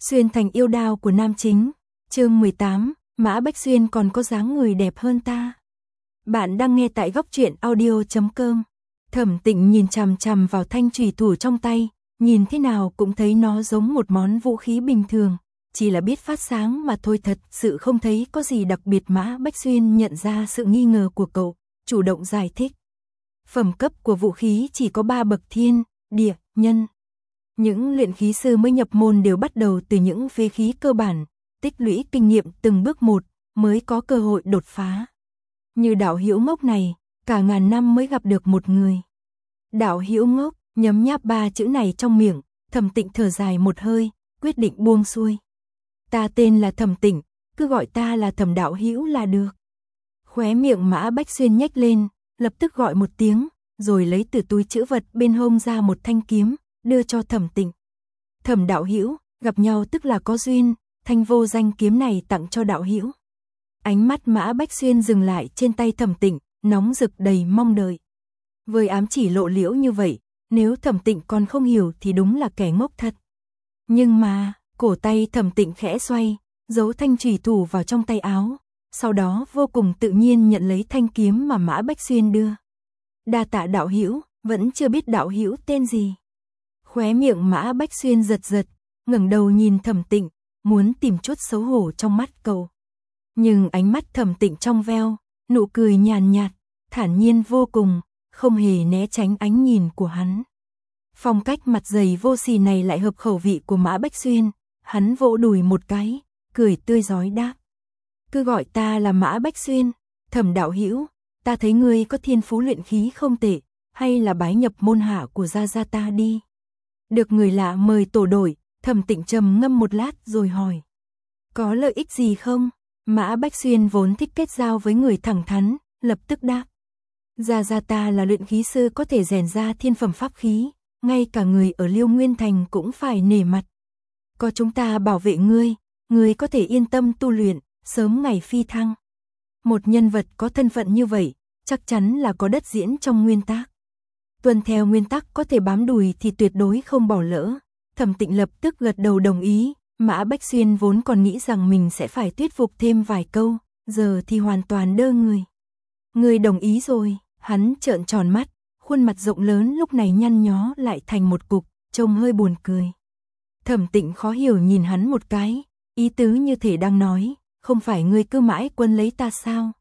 Xuyên thành yêu đao của nam chính, chương 18, Mã Bách Xuyên còn có dáng người đẹp hơn ta. Bạn đang nghe tại góc truyện audio.com. Thẩm Tịnh nhìn chằm chằm vào thanh chùy thủ trong tay, nhìn thế nào cũng thấy nó giống một món vũ khí bình thường, chỉ là biết phát sáng mà thôi, thật sự không thấy có gì đặc biệt. Mã Bách Xuyên nhận ra sự nghi ngờ của cậu, chủ động giải thích. Phẩm cấp của vũ khí chỉ có 3 bậc: thiên, địa, nhân. Những luyện khí sư mới nhập môn đều bắt đầu từ những phế khí cơ bản, tích lũy kinh nghiệm từng bước một mới có cơ hội đột phá. Như đạo hữu ngốc này, cả ngàn năm mới gặp được một người. Đạo hữu ngốc, nhấm nháp 3 chữ này trong miệng, Thẩm Tịnh thở dài một hơi, quyết định buông xuôi. Ta tên là Thẩm Tịnh, cứ gọi ta là Thẩm đạo hữu là được. Khóe miệng Mã Bách Xuyên nhếch lên, lập tức gọi một tiếng, rồi lấy từ túi trữ vật bên hông ra một thanh kiếm, đưa cho Thẩm Tịnh. Thẩm đạo hữu, gặp nhau tức là có duyên, thanh vô danh kiếm này tặng cho đạo hữu. Ánh mắt Mã Bách Xuyên dừng lại trên tay Thẩm Tịnh, nóng rực đầy mong đợi. Với ám chỉ lộ liễu như vậy, nếu Thẩm Tịnh còn không hiểu thì đúng là kẻ ngốc thật. Nhưng mà, cổ tay Thẩm Tịnh khẽ xoay, giấu thanh chùy thủ vào trong tay áo, sau đó vô cùng tự nhiên nhận lấy thanh kiếm mà Mã Bách Xuyên đưa. Đa tạ đạo hữu, vẫn chưa biết đạo hữu tên gì. Khóe miệng Mã Bách Xuyên giật giật, ngẩng đầu nhìn Thẩm Tịnh, muốn tìm chút xấu hổ trong mắt cậu. Nhưng ánh mắt Thẩm Tịnh trong veo, nụ cười nhàn nhạt, thản nhiên vô cùng, không hề né tránh ánh nhìn của hắn. Phong cách mặt dày vô sỉ này lại hợp khẩu vị của Mã Bách Xuyên, hắn vỗ đùi một cái, cười tươi rói đáp. Cứ gọi ta là Mã Bách Xuyên. Thẩm đạo hữu, ta thấy ngươi có thiên phú luyện khí không tệ, hay là bái nhập môn hạ của gia gia ta đi. Được người lạ mời tổ đổi, Thẩm Tịnh trầm ngâm một lát rồi hỏi. Có lợi ích gì không? Mã Bách Xuyên vốn thích kết giao với người thẳng thắn, lập tức đáp. Gia gia ta là luyện khí sư có thể rèn ra thiên phẩm pháp khí, ngay cả người ở Liêu Nguyên Thành cũng phải nể mặt. Có chúng ta bảo vệ ngươi, ngươi có thể yên tâm tu luyện, sớm ngày phi thăng. Một nhân vật có thân phận như vậy, chắc chắn là có đất diễn trong nguyên tắc. Tuân theo nguyên tắc có thể bám đùi thì tuyệt đối không bỏ lỡ. Thẩm Tịnh lập tức gật đầu đồng ý. Mã Bách Xuyên vốn còn nghĩ rằng mình sẽ phải thuyết phục thêm vài câu, giờ thì hoàn toàn đơ người. Người đồng ý rồi, hắn trợn tròn mắt, khuôn mặt rộng lớn lúc này nhăn nhó lại thành một cục, trông hơi buồn cười. Thẩm Tịnh khó hiểu nhìn hắn một cái, ý tứ như thể đang nói, không phải ngươi cứ mãi quân lấy ta sao?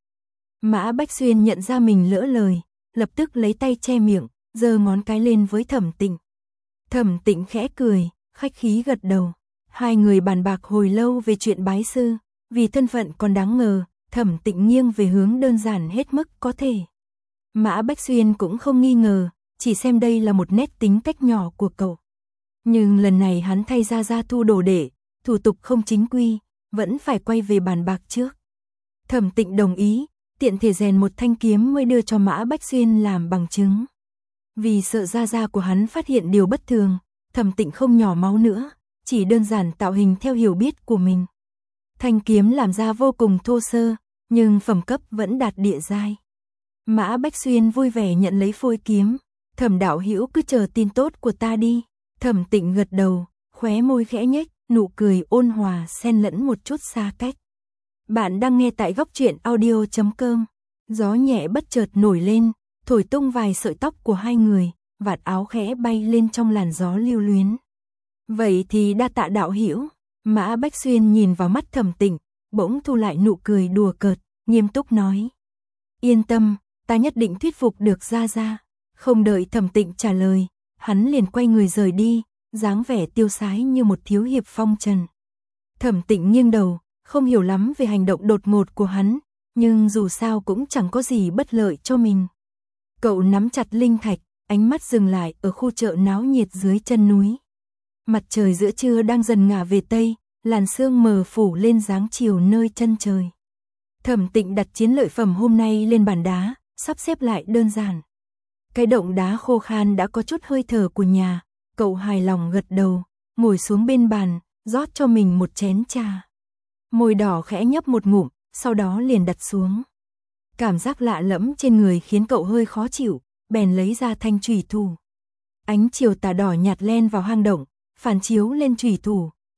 Mã Bách Xuyên nhận ra mình lỡ lời, lập tức lấy tay che miệng, giơ ngón cái lên với Thẩm Tịnh. Thẩm Tịnh khẽ cười, khách khí gật đầu. Hai người bàn bạc hồi lâu về chuyện bái sư, vì thân phận còn đáng ngờ, Thẩm Tịnh nghiêng về hướng đơn giản hết mức có thể. Mã Bách Xuyên cũng không nghi ngờ, chỉ xem đây là một nét tính cách nhỏ của cậu. Nhưng lần này hắn thay gia gia thu đồ đệ, thủ tục không chính quy, vẫn phải quay về bàn bạc trước. Thẩm Tịnh đồng ý, tiện thể rèn một thanh kiếm mới đưa cho Mã Bách Xuyên làm bằng chứng. Vì sợ gia gia của hắn phát hiện điều bất thường, Thẩm Tịnh không nhỏ máu nữa, chỉ đơn giản tạo hình theo hiểu biết của mình. Thanh kiếm làm ra vô cùng thô sơ, nhưng phẩm cấp vẫn đạt địa giai. Mã Bách Xuyên vui vẻ nhận lấy phôi kiếm. Thẩm đạo hữu cứ chờ tin tốt của ta đi. Thẩm Tịnh gật đầu, khóe môi khẽ nhếch, nụ cười ôn hòa xen lẫn một chút xa cách. Bạn đang nghe tại góc truyện audio.com. Gió nhẹ bất chợt nổi lên, thổi tung vài sợi tóc của hai người, vạt áo khẽ bay lên trong làn gió lưu luyến. Vậy thì đa tạ đạo hữu. Mã Bách Xuyên nhìn vào mắt Thẩm Tịnh, bỗng thu lại nụ cười đùa cợt, nghiêm túc nói. Yên tâm, ta nhất định thuyết phục được gia gia. Không đợi Thẩm Tịnh trả lời, hắn liền quay người rời đi, dáng vẻ tiêu sái như một thiếu hiệp phong trần. Thẩm Tịnh nghiêng đầu, không hiểu lắm về hành động đột ngột của hắn, nhưng dù sao cũng chẳng có gì bất lợi cho mình. Cậu nắm chặt linh thạch, ánh mắt dừng lại ở khu chợ náo nhiệt dưới chân núi. Mặt trời giữa trưa đang dần ngả về tây, làn sương mờ phủ lên dáng chiều nơi chân trời. Thẩm Tịnh đặt chiến lợi phẩm hôm nay lên bàn đá, sắp xếp lại đơn giản. Cái động đá khô khan đã có chút hơi thở của nhà, cậu hài lòng gật đầu, ngồi xuống bên bàn, rót cho mình một chén trà. Môi đỏ khẽ nhấp một ngụm, sau đó liền đặt xuống. Cảm giác lạ lẫm trên người khiến cậu hơi khó chịu, bèn lấy ra thanh chùy thủ. Ánh chiều tà đỏ nhạt len vào hang động, phản chiếu lên chùy thủ,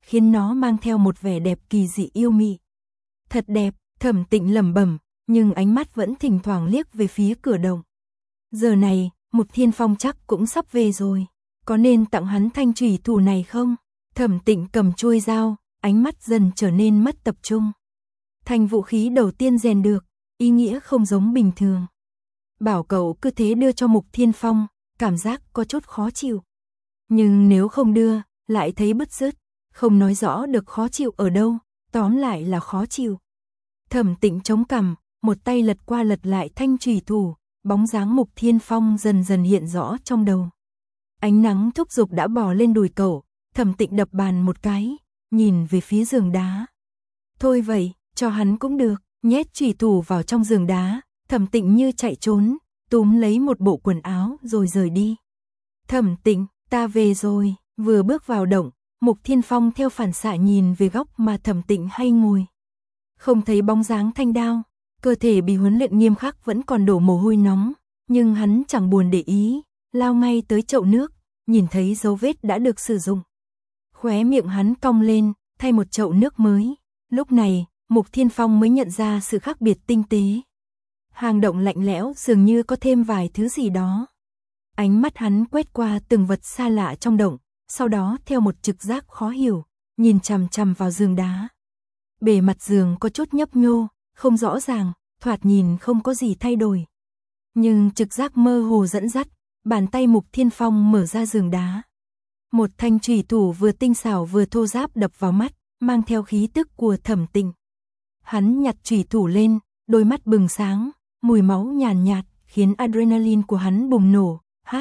khiến nó mang theo một vẻ đẹp kỳ dị yêu mị. Thật đẹp, Thẩm Tịnh lẩm bẩm, nhưng ánh mắt vẫn thỉnh thoảng liếc về phía cửa động. Giờ này, Mục Thiên Phong chắc cũng sắp về rồi, có nên tặng hắn thanh chủy thủ này không? Thẩm Tịnh cầm chuôi dao, ánh mắt dần trở nên mất tập trung. Thanh vũ khí đầu tiên rèn được, ý nghĩa không giống bình thường. Bảo cậu cứ thế đưa cho Mục Thiên Phong, cảm giác có chút khó chịu. Nhưng nếu không đưa, lại thấy bứt rứt, không nói rõ được khó chịu ở đâu, tóm lại là khó chịu. Thẩm Tịnh chống cằm, một tay lật qua lật lại thanh chủy thủ, bóng dáng Mục Thiên Phong dần dần hiện rõ trong đầu. Ánh nắng thúc giục đã bò lên đùi cậu, Thẩm Tịnh đập bàn một cái, nhìn về phía giường đá. Thôi vậy, cho hắn cũng được, nhét chủy thủ vào trong giường đá, Thẩm Tịnh như chạy trốn, túm lấy một bộ quần áo rồi rời đi. Thẩm Tịnh, ta về rồi, vừa bước vào động, Mục Thiên Phong theo phản xạ nhìn về góc mà Thẩm Tịnh hay ngồi. Không thấy bóng dáng thanh đao, cơ thể bị huấn luyện nghiêm khắc vẫn còn đổ mồ hôi nóng, nhưng hắn chẳng buồn để ý, lao ngay tới chậu nước, nhìn thấy dấu vết đã được sử dụng. Khóe miệng hắn cong lên, thay một chậu nước mới. Lúc này, Mục Thiên Phong mới nhận ra sự khác biệt tinh tế. Hang động lạnh lẽo dường như có thêm vài thứ gì đó. Ánh mắt hắn quét qua từng vật xa lạ trong động, sau đó theo một trực giác khó hiểu, nhìn chằm chằm vào giường đá. Bề mặt giường có chút nhấp nhô, không rõ ràng, thoạt nhìn không có gì thay đổi. Nhưng trực giác mơ hồ dẫn dắt, bàn tay Mục Thiên Phong mở ra giường đá. Một thanh chủy thủ vừa tinh xảo vừa thô ráp đập vào mắt, mang theo khí tức của Thẩm Tịnh. Hắn nhặt chủy thủ lên, đôi mắt bừng sáng, mùi máu nhàn nhạt, khiến adrenaline của hắn bùng nổ,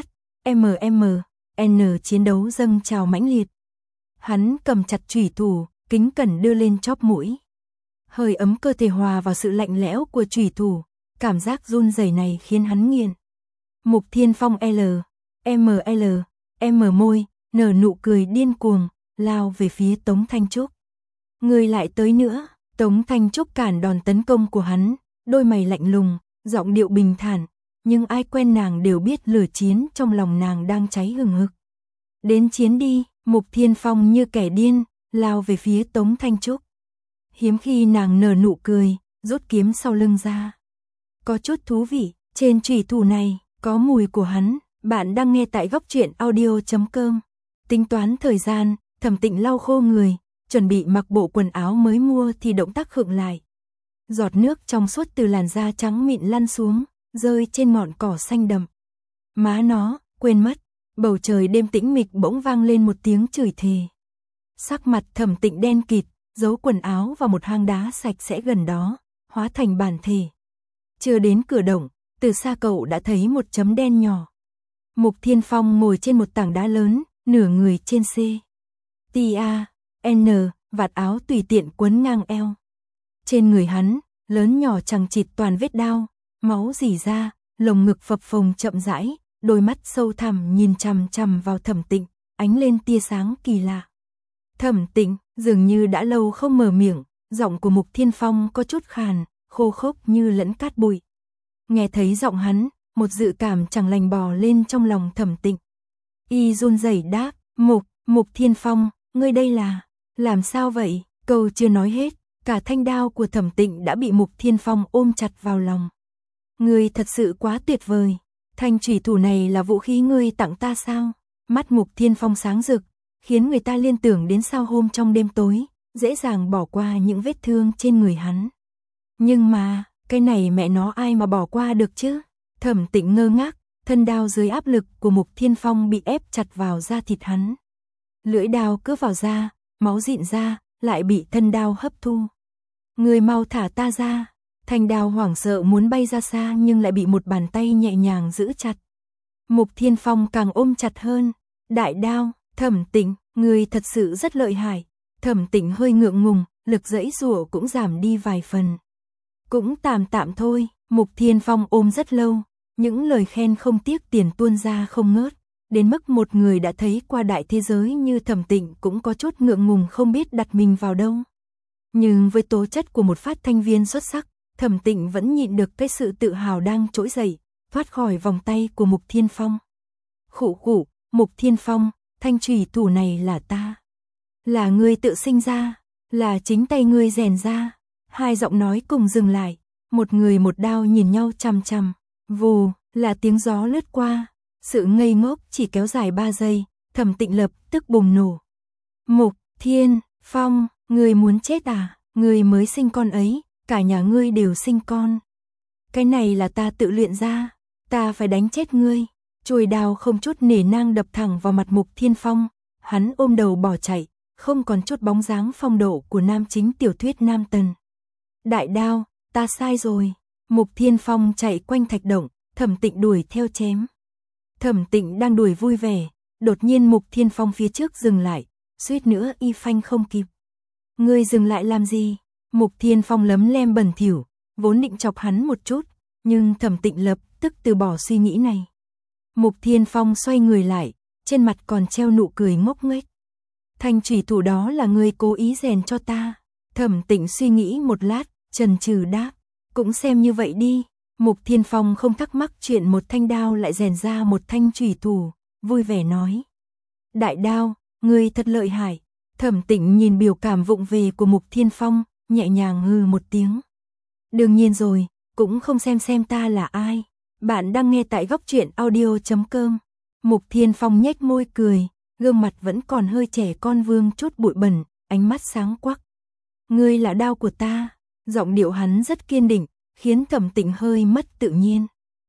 N chiến đấu dâng trào mãnh liệt. Hắn cầm chặt chủy thủ, kính cẩn đưa lên chóp mũi. Hơi ấm cơ thể hòa vào sự lạnh lẽo của chủy thủ, cảm giác run rẩy này khiến hắn nghiện. Mục Thiên Phong môi, nở nụ cười điên cuồng, lao về phía Tống Thanh Trúc. Người lại tới nữa, Tống Thanh Trúc cản đòn tấn công của hắn, đôi mày lạnh lùng, giọng điệu bình thản, nhưng ai quen nàng đều biết lửa chiến trong lòng nàng đang cháy hừng hực. Đến chiến đi, Mục Thiên Phong như kẻ điên, lao về phía Tống Thanh Trúc. Hiếm khi nàng nở nụ cười, rút kiếm sau lưng ra. Có chút thú vị, trên chủy thủ này, có mùi của hắn. Bạn đang nghe tại góc truyện audio.com. Tính toán thời gian, Thẩm Tịnh lau khô người, chuẩn bị mặc bộ quần áo mới mua thì động tác khựng lại. Giọt nước trong suốt từ làn da trắng mịn lăn xuống, rơi trên ngọn cỏ xanh đậm. Má nó, quên mất, bầu trời đêm tĩnh mịch bỗng vang lên một tiếng chửi thề. Sắc mặt Thẩm Tịnh đen kịt, giấu quần áo vào một hang đá sạch sẽ gần đó, hóa thành bản thể. Chưa đến cửa động, từ xa cậu đã thấy một chấm đen nhỏ. Mục Thiên Phong ngồi trên một tảng đá lớn, nửa người trên N, vạt áo tùy tiện quấn ngang eo. Trên người hắn, lớn nhỏ chằng chịt toàn vết đao, máu rỉ ra, lồng ngực phập phồng chậm rãi, đôi mắt sâu thẳm nhìn chằm chằm vào Thẩm Tịnh, ánh lên tia sáng kỳ lạ. Thẩm Tịnh, dường như đã lâu không mở miệng, giọng của Mục Thiên Phong có chút khàn, khô khốc như lẫn cát bụi. Nghe thấy giọng hắn, một dự cảm chẳng lành bò lên trong lòng Thẩm Tịnh. Y run rẩy đáp, Mục Thiên Phong, ngươi đây là, làm sao vậy? Câu chưa nói hết, cả thanh đao của Thẩm Tịnh đã bị Mục Thiên Phong ôm chặt vào lòng. Ngươi thật sự quá tuyệt vời, thanh chủy thủ này là vũ khí ngươi tặng ta sao? Mắt Mục Thiên Phong sáng rực, khiến người ta liên tưởng đến sao hôm trong đêm tối, dễ dàng bỏ qua những vết thương trên người hắn. Nhưng mà, cái này mẹ nó ai mà bỏ qua được chứ? Thẩm Tịnh ngơ ngác, thân đao dưới áp lực của Mục Thiên Phong bị ép chặt vào da thịt hắn. Lưỡi đao cứ vào da, máu dịn ra, lại bị thân đao hấp thu. Người mau thả ta ra. Thanh đao hoảng sợ muốn bay ra xa nhưng lại bị một bàn tay nhẹ nhàng giữ chặt. Mục Thiên Phong càng ôm chặt hơn. Đại đao, Thẩm Tịnh, người thật sự rất lợi hại. Thẩm Tịnh hơi ngượng ngùng, lực giãy giụa cũng giảm đi vài phần. Cũng tạm thôi, Mục Thiên Phong ôm rất lâu, những lời khen không tiếc tiền tuôn ra không ngớt, đến mức một người đã thấy qua đại thế giới như Thẩm Tịnh cũng có chút ngượng ngùng không biết đặt mình vào đâu. Nhưng với tố chất của một phát thanh viên xuất sắc, Thẩm Tịnh vẫn nhịn được cái sự tự hào đang trỗi dậy, thoát khỏi vòng tay của Mục Thiên Phong. Khụ khụ, Mục Thiên Phong, thanh chủy thủ này là ta. Là ngươi tự sinh ra, là chính tay ngươi rèn ra. Hai giọng nói cùng dừng lại, một người một đao nhìn nhau chằm chằm. Vù, là tiếng gió lướt qua, sự ngây ngốc chỉ kéo dài 3 giây, Thẩm Tịnh lập tức bùng nổ. Mục Thiên Phong, ngươi muốn chết à? Ngươi mới sinh con ấy, cả nhà ngươi đều sinh con. Cái này là ta tự luyện ra, ta phải đánh chết ngươi. Chùi đao không chút nể nang đập thẳng vào mặt Mục Thiên Phong, hắn ôm đầu bỏ chạy, không còn chút bóng dáng phong độ của nam chính tiểu thuyết nam tần. Đại đao, ta sai rồi. Mục Thiên Phong chạy quanh thạch động, Thẩm Tịnh đuổi theo chém. Thẩm Tịnh đang đuổi vui vẻ, đột nhiên Mục Thiên Phong phía trước dừng lại, suýt nữa y phanh không kịp. Ngươi dừng lại làm gì? Mục Thiên Phong lấm lem bẩn thỉu, vốn định chọc hắn một chút, nhưng Thẩm Tịnh lập tức từ bỏ suy nghĩ này. Mục Thiên Phong xoay người lại, trên mặt còn treo nụ cười ngốc nghếch. Thanh chủy thủ đó là ngươi cố ý rèn cho ta. Thẩm Tịnh suy nghĩ một lát, chần chừ đáp, cũng xem như vậy đi. Mục Thiên Phong không thắc mắc chuyện một thanh đao lại rèn ra một thanh chủy thủ, vui vẻ nói. Đại đao, ngươi thật lợi hại. Thẩm Tịnh nhìn biểu cảm vụng về của Mục Thiên Phong, nhẹ nhàng hừ một tiếng. Đương nhiên rồi, cũng không xem ta là ai. Bạn đang nghe tại góc truyện audio.com. Mục Thiên Phong nhếch môi cười, gương mặt vẫn còn hơi trẻ con vương chút bụi bẩn, ánh mắt sáng quắc. Ngươi là đao của ta. Giọng điệu hắn rất kiên định, khiến Thẩm Tịnh hơi mất tự nhiên.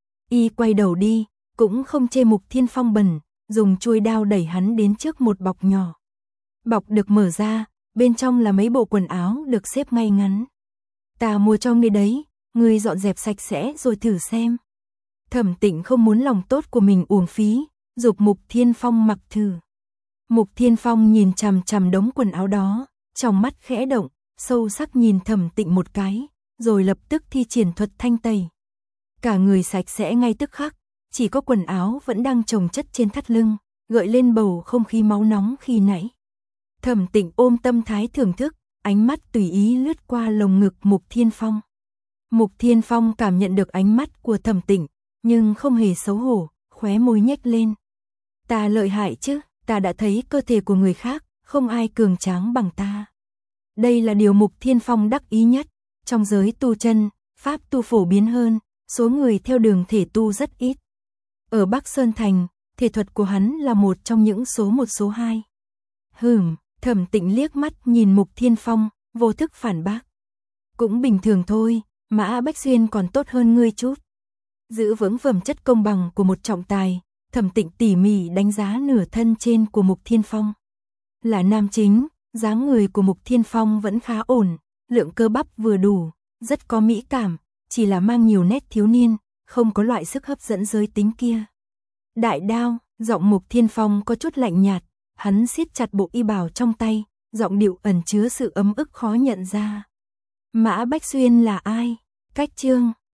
Y quay đầu đi, cũng không chê Mục Thiên Phong bẩn, dùng chuôi đao đẩy hắn đến trước một bọc nhỏ. Bọc được mở ra, bên trong là mấy bộ quần áo được xếp ngay ngắn. Ta mua cho ngươi đấy, ngươi dọn dẹp sạch sẽ rồi thử xem. Thẩm Tịnh không muốn lòng tốt của mình uổng phí, giục Mục Thiên Phong mặc thử. Mục Thiên Phong nhìn chằm chằm đống quần áo đó, trong mắt khẽ động, sâu sắc nhìn Thẩm Tịnh một cái, rồi lập tức thi triển thuật thanh tẩy. Cả người sạch sẽ ngay tức khắc, chỉ có quần áo vẫn đang chồng chất trên thắt lưng, gợi lên bầu không khí máu nóng khi nãy. Thẩm Tịnh ôm tâm thái thưởng thức, ánh mắt tùy ý lướt qua lồng ngực Mục Thiên Phong. Mục Thiên Phong cảm nhận được ánh mắt của Thẩm Tịnh, nhưng không hề xấu hổ, khóe môi nhếch lên. Ta lợi hại chứ, ta đã thấy cơ thể của người khác, không ai cường tráng bằng ta. Đây là điều Mục Thiên Phong đắc ý nhất. Trong giới tu chân, pháp tu phổ biến hơn, số người theo đường thể tu rất ít. Ở Bắc Sơn Thành, thể thuật của hắn là một trong những số 2. Thẩm Tịnh liếc mắt nhìn Mục Thiên Phong, vô thức phản bác. Cũng bình thường thôi, Mã Bách Xuyên còn tốt hơn ngươi chút. Giữ vững phẩm chất công bằng của một trọng tài, Thẩm Tịnh tỉ mỉ đánh giá nửa thân trên của Mục Thiên Phong. Là nam chính, dáng người của Mục Thiên Phong vẫn khá ổn, lượng cơ bắp vừa đủ, rất có mỹ cảm, chỉ là mang nhiều nét thiếu niên, không có loại sức hấp dẫn giới tính kia. Đại đao, giọng Mục Thiên Phong có chút lạnh nhạt, hắn siết chặt bộ y bào trong tay, giọng điệu ẩn chứa sự ấm ức khó nhận ra. Mã Bách Xuyên là ai? Cách chương